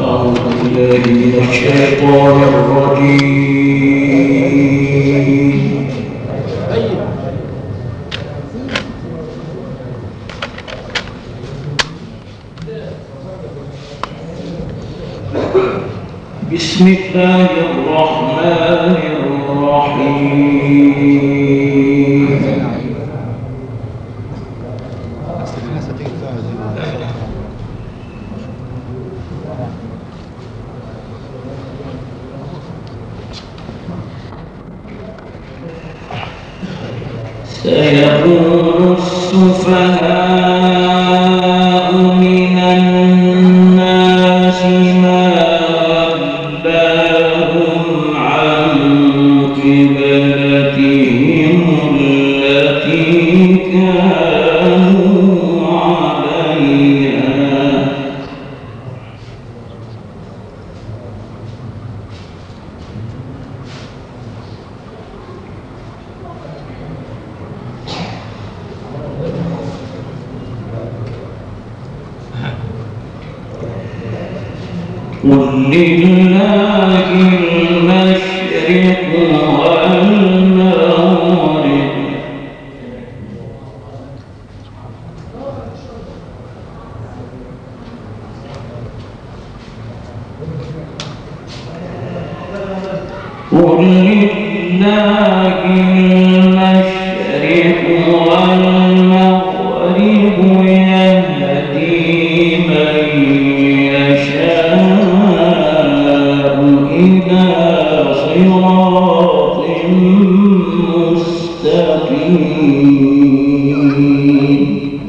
أعوذ بالله من الشيطان الرجيم. بسم الله الرحمن الرحيم. سيقول السفهاء من الناس ما ولاهم عن قبلتهم التي كانوا عليها قل لله المشرق والمغرب قل لله المشرق والمغرب يهدي من يشاء إلى صراط مستقيم.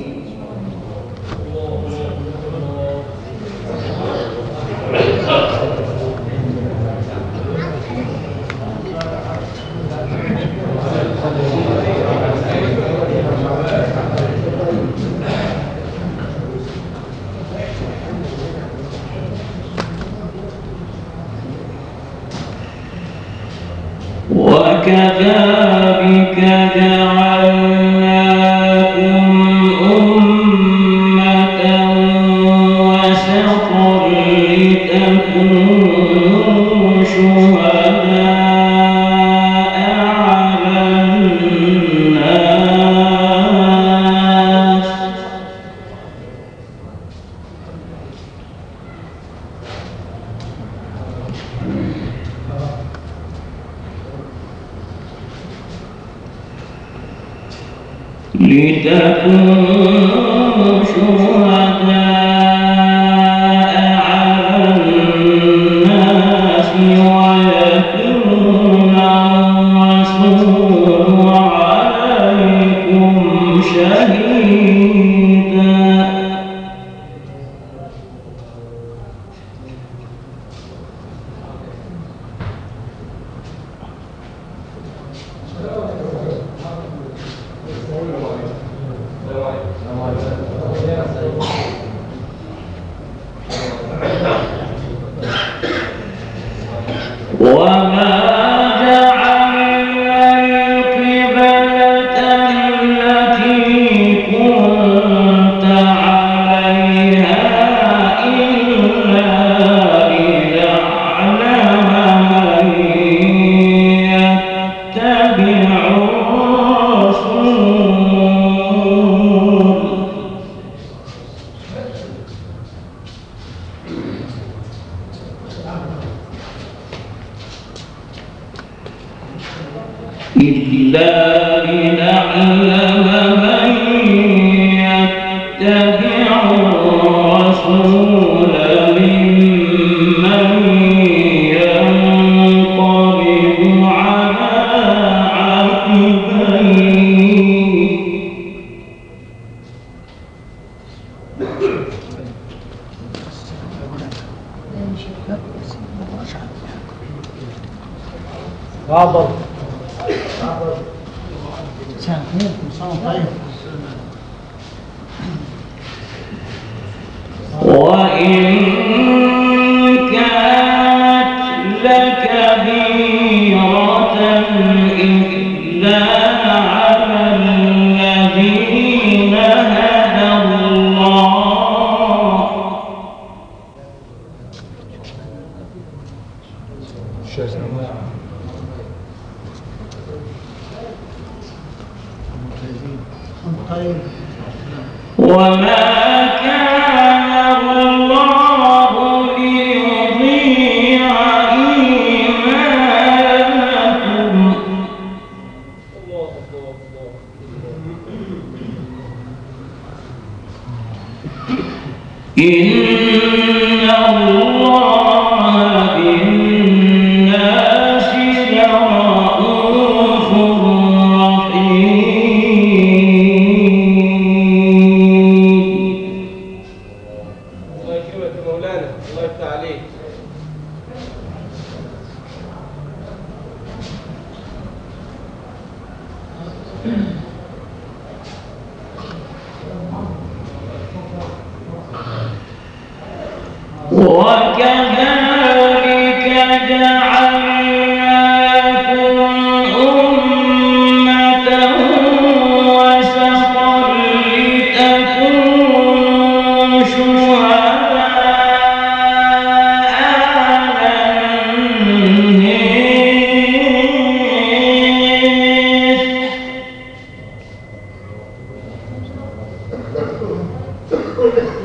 وكذلك جعلناكم أمة وسطا لتكونوا شهداء على الناس لتكونوا شهداء على الناس ويكون الرسول عليكم شهيدا. وما جعلنا القبلة التي كنت عليها إلا لنعلم من يتبع الرسول إلا لنعلم من يتبع الرسول ممن ينقلب على عقبيه. غابر سامحين طيب. وإن كانت لكبيرة إلا على الذين هدى الله طيب. وما كان الله ليضيع إيمانكم إن الله بالناس لرءوف وكذلك جعلناكم أمة وسطا لتكونوا شهداء على الناس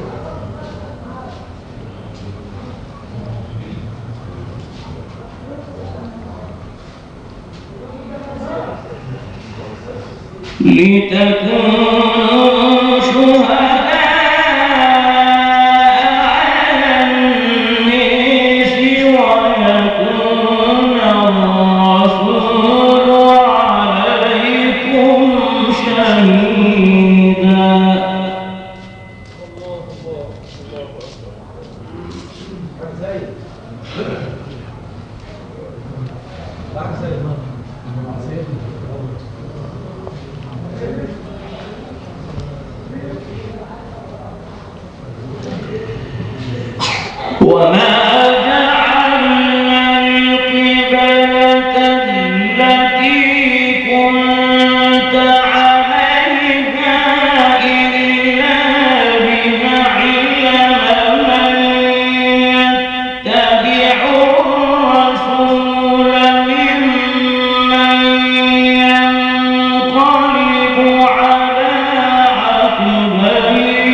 لتكونوا شهداء على الناس ويكون الرسول عليكم شهيدا وما جعلنا القبلة التي كنت عليها إلا لنعلم من يتبع الرسول ممن ينقلب على عقبيه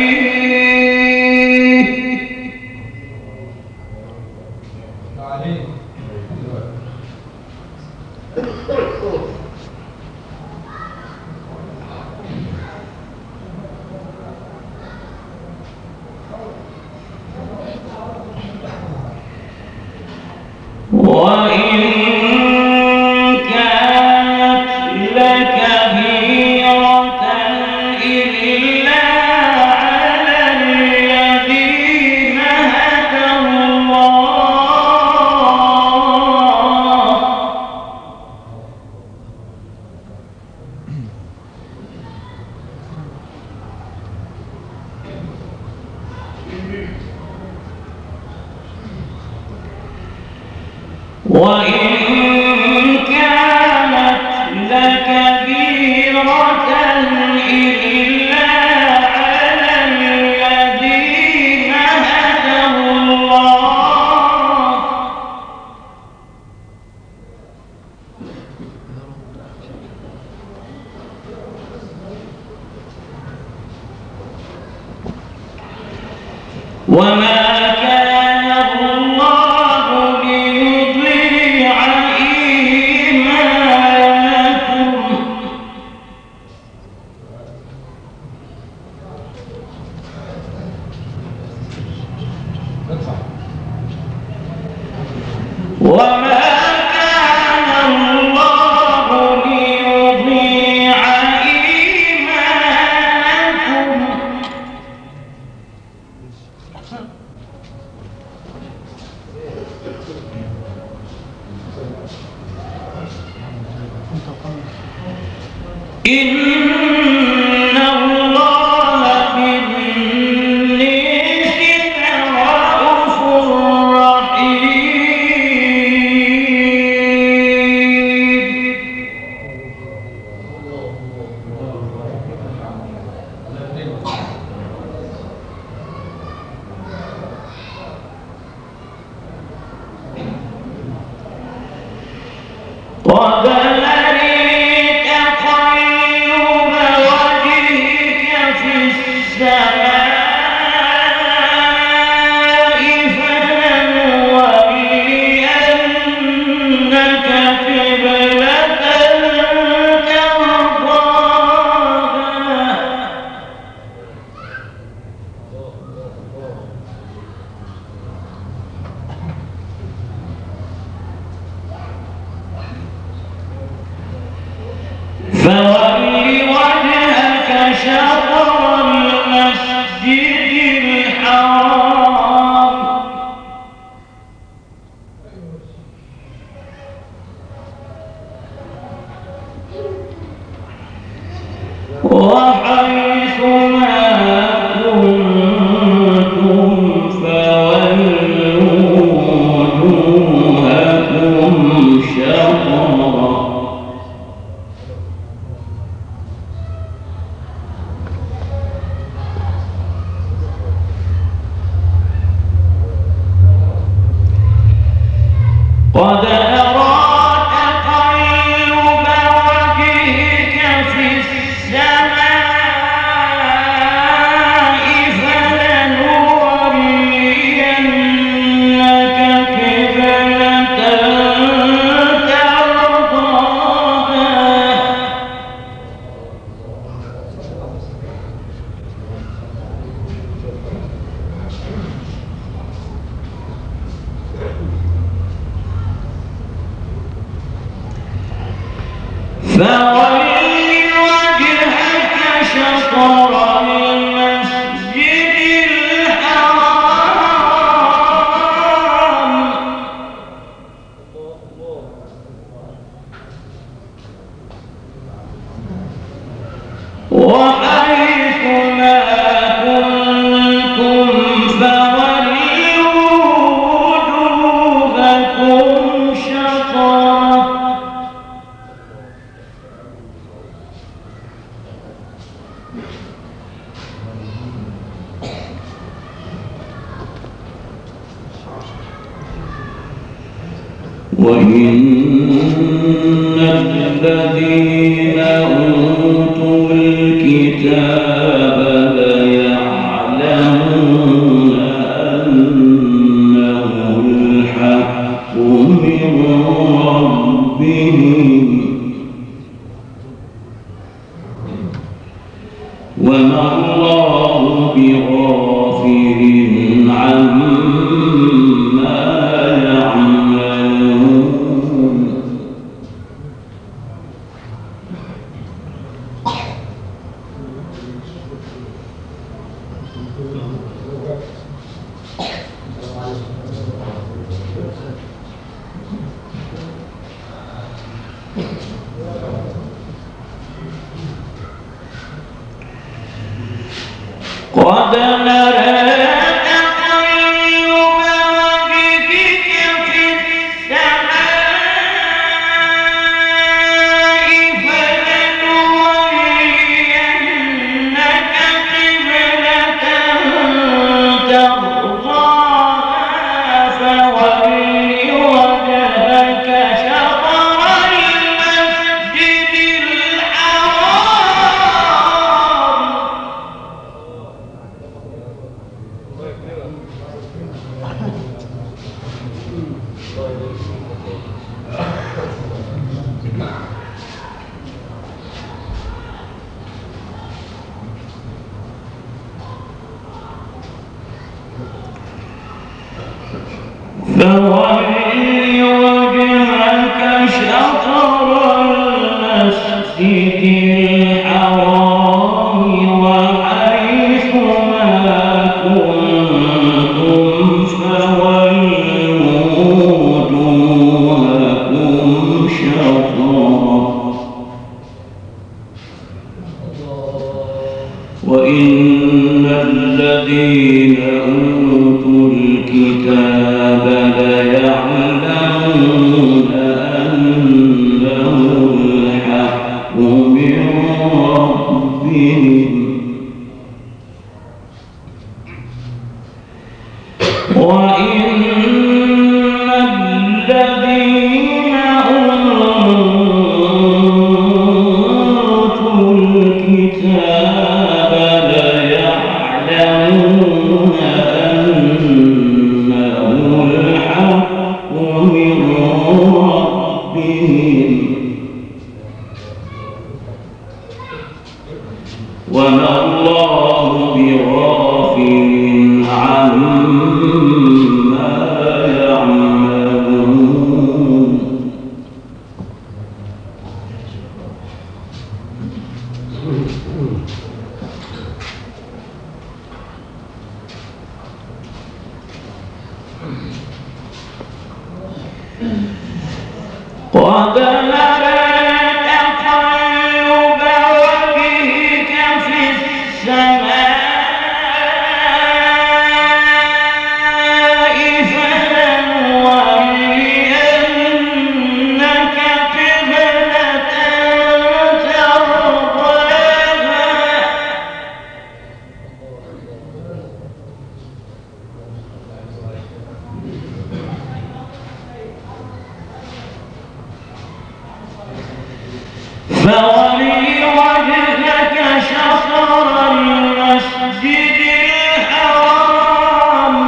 وإن كانت لكبيرة إلا على الذين هدى الله وإن كانت لكبيرة إلا على الذين هدى الله وما كان الله ليضيع إيمانكم وما كان الله ليضيع إيمانكم إن الله بالناس لرءوف رحيم قد أرى تقلب وجهك في السماء فلنولينك قبلة ترضاها فولي وجهك شطر المسجد الحرام وحيث ما كنتم فولوا وجوهكم شطره وإن الذين أوتوا الكتاب ليعلمون أنه الحق من ربهم وما الله بغافل عما يعملون قد نرى تقلب وجهك في السماء فلنولينك قبلة ترضاها فول وجهك شطر المسجد الحرام فولي وجهك شطر المسجد الحرام وحيث ما كنتم فولوا وجوهكم شطره وإن الذين أوتوا الكتاب ليعلمون أنه الحق من ربهم وإن الذين أوتوا الكتاب ليعلمون أنه الحق من ربهم وما الله بغافل عما يعملون قد نرى تقلب وجهك في السماء فلنولينك قبلة ترضاها الحرام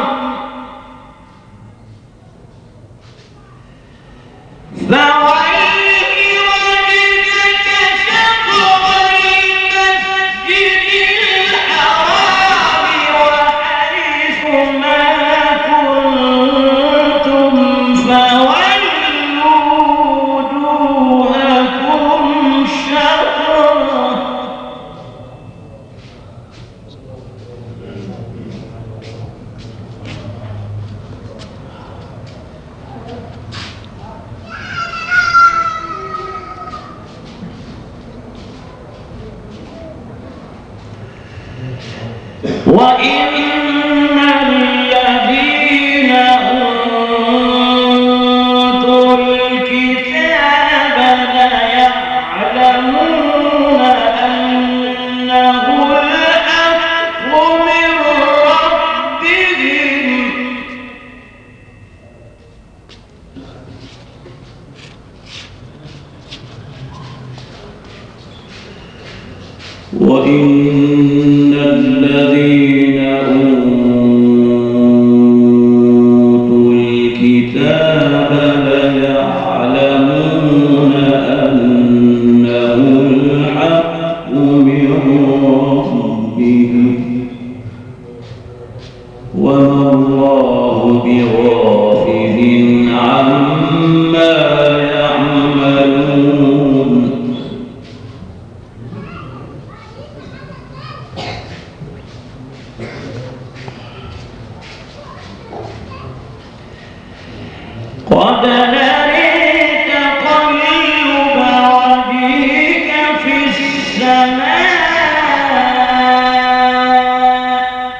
وإن الذين أوتوا الكتاب ليعلمون أنه الحق من ربهم وإن الذين أوتوا الكتاب ليعلمون أنه الحق من ربهم وما الله بغافل عما يعملون قد نري تقلب وجهك في السماء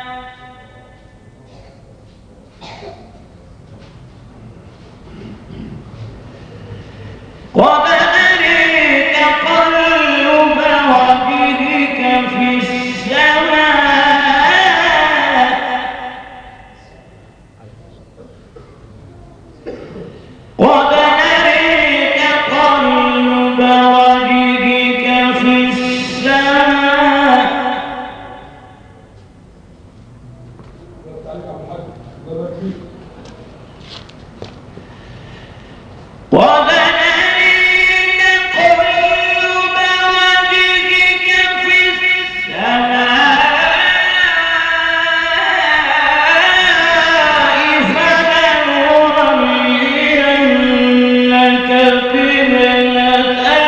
قد نري تقلب وجهك في السماء قد نري تقلب وجهك في السماء قد نري تقلب وجهك في السماء فلنولينك قبلة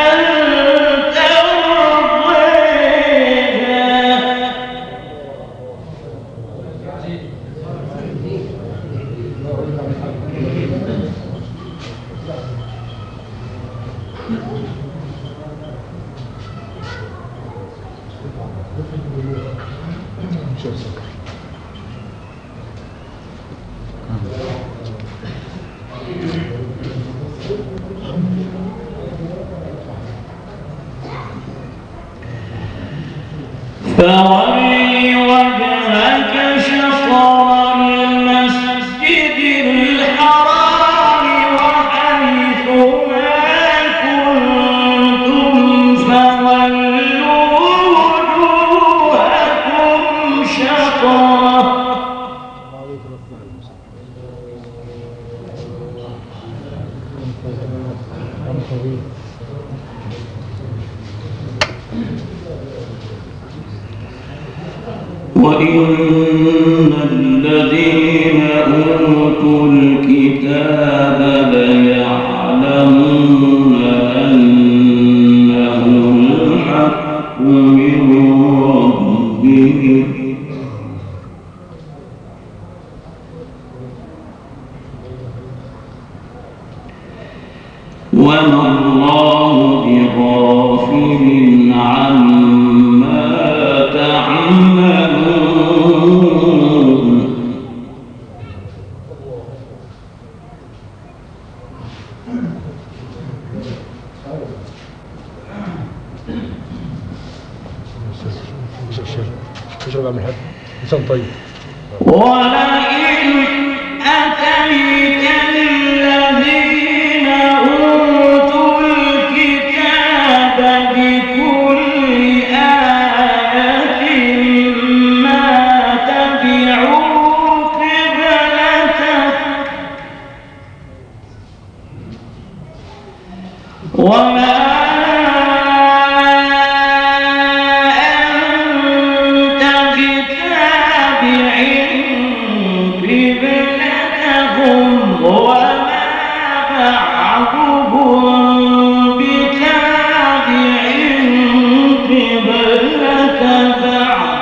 فولي وجهك شطر المسجد الحرام وحيث ما كنتم فولوا وجوهكم شطره وإن الذين أوتوا الكتاب ليعلمون أنه الحق من ربهم وما الله بغافل عما تعملون اشرب من حد انسان طيب ولئن أتيت الذين أوتوا الكتاب بكل آية ما وما أنت بتابع قبلتهم وما بعضهم بتابع قبلة بعض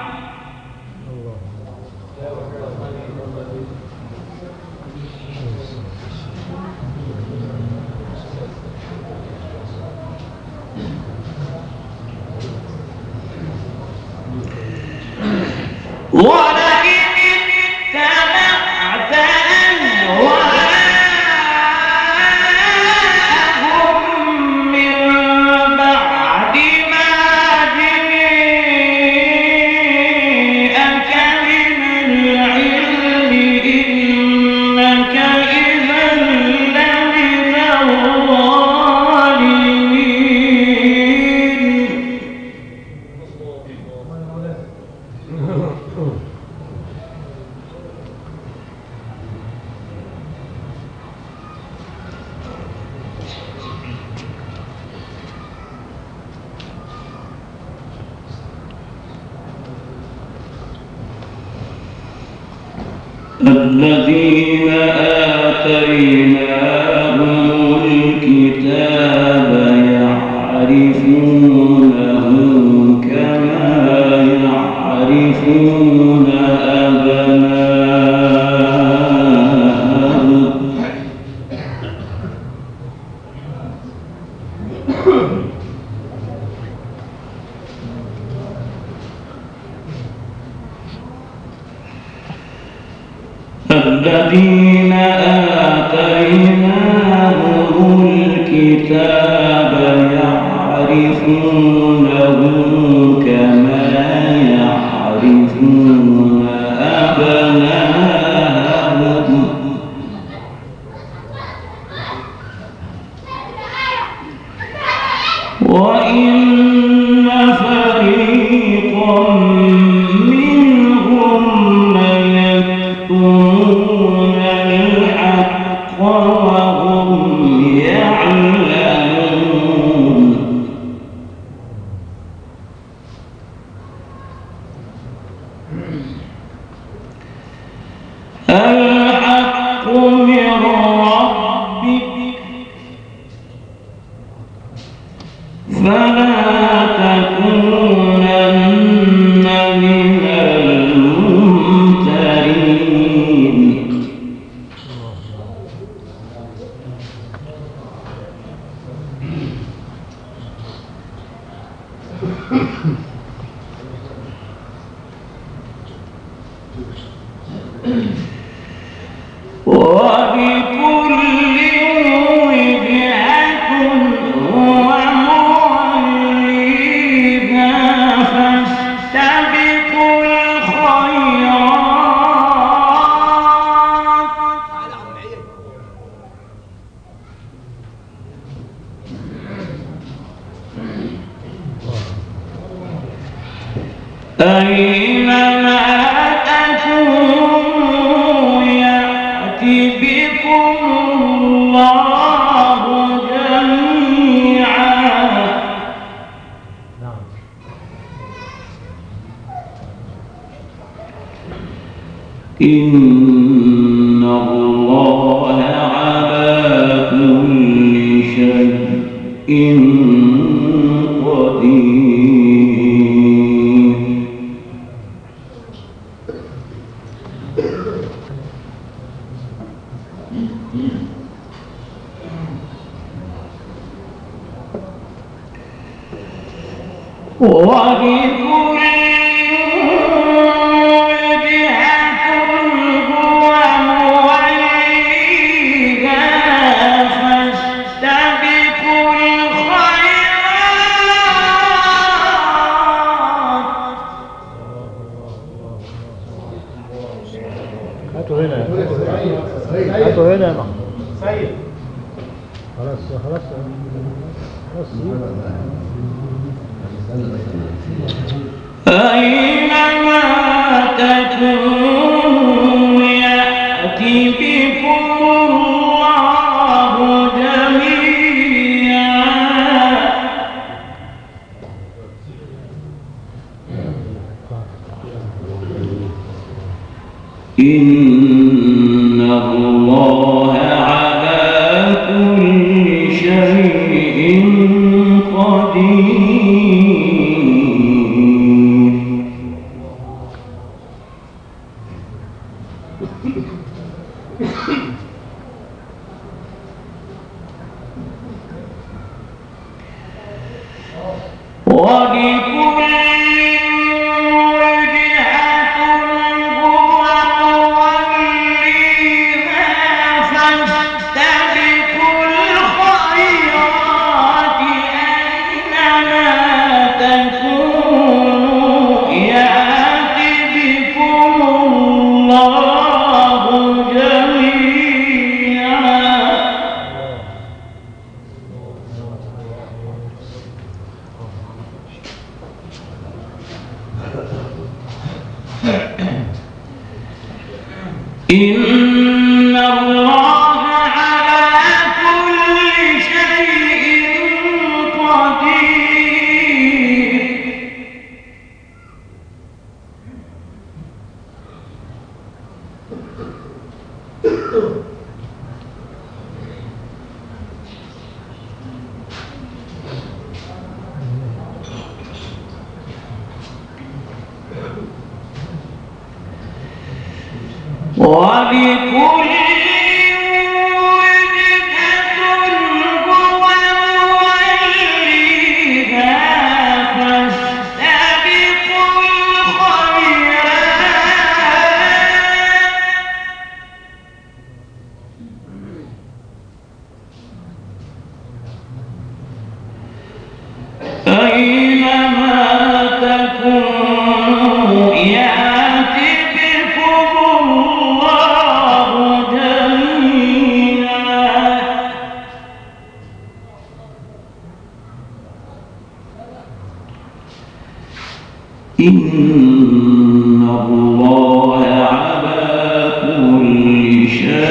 ولئن اتبعت أهواءهم من بعد ما جاءك من العلم إنك إذا لمن الظالمين الذين آتيناهم الكتاب يعرفونه كما يعرفون أبناءهم الذين آتيناهم الكتاب يعرفونه كما يعرفون أبناءهم وإن فريقا منهم ليكتمون الحق وهم يعلمون الحق من ربك فلا تكونن من الممترين وبكل وجهة هو موليها فاستبقوا الخيرات أينما تكونوا يأتي بكم الله جميعا إن الله على كل شيء قدير وبكل وجهة هو موليها فاستبقوا الخيرات هاتوا هنا هاتوا هنا يا محمود سيد خلاص خلاص خلاص أينما تكونوا يأتي بكم الله جميعا إن الله على كل شيء قدير. وبكل وجهة هو موليها فاستبقوا الخيرات أينما تكونوا يأتي بكم الله جميعا. إن الله على كل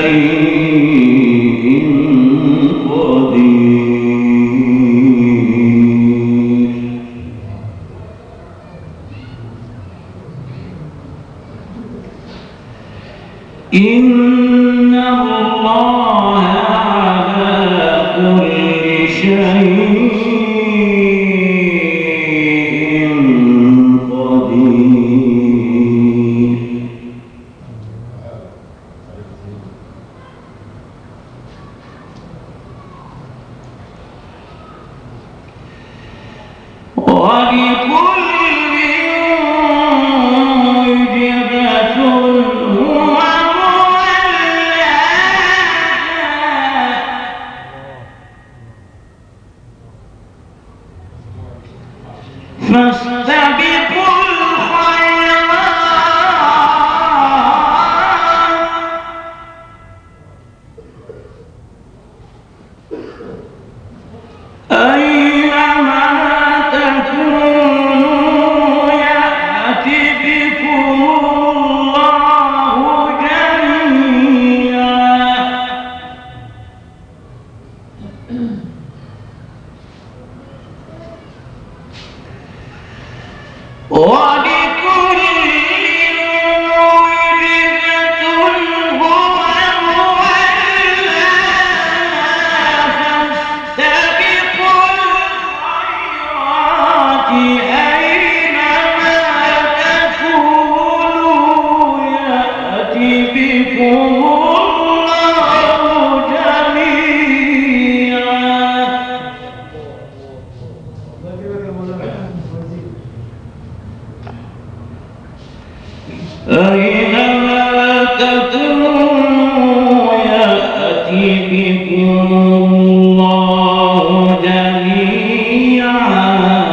شيء قدير. إن الله على كل شيء قدير. ولكل وجهة هو فاستبقوا الخيرات أينما تكونوا يأتي بكم الله جميعا. ولكل وجهة هو موليها فاستبقوا الخيرات أينما تكونوا يأتي بكم الله جميعا. أينما تكونوا يأتي بكم الله جميعا.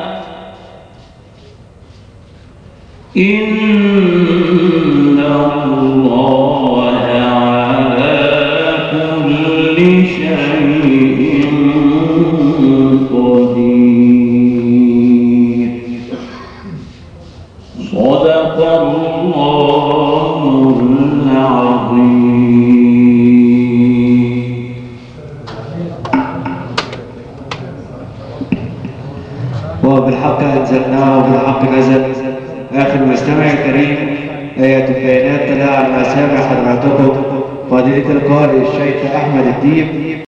إن الله على كل شيء قدير. صدق الله العظيم. وبالحق أنزلناه وبالحق نزل. أخي المستمع الكريم، آيات البيانات تلا على المسامع حضراتكم فضيلة القارئ الشيخ أحمد الديب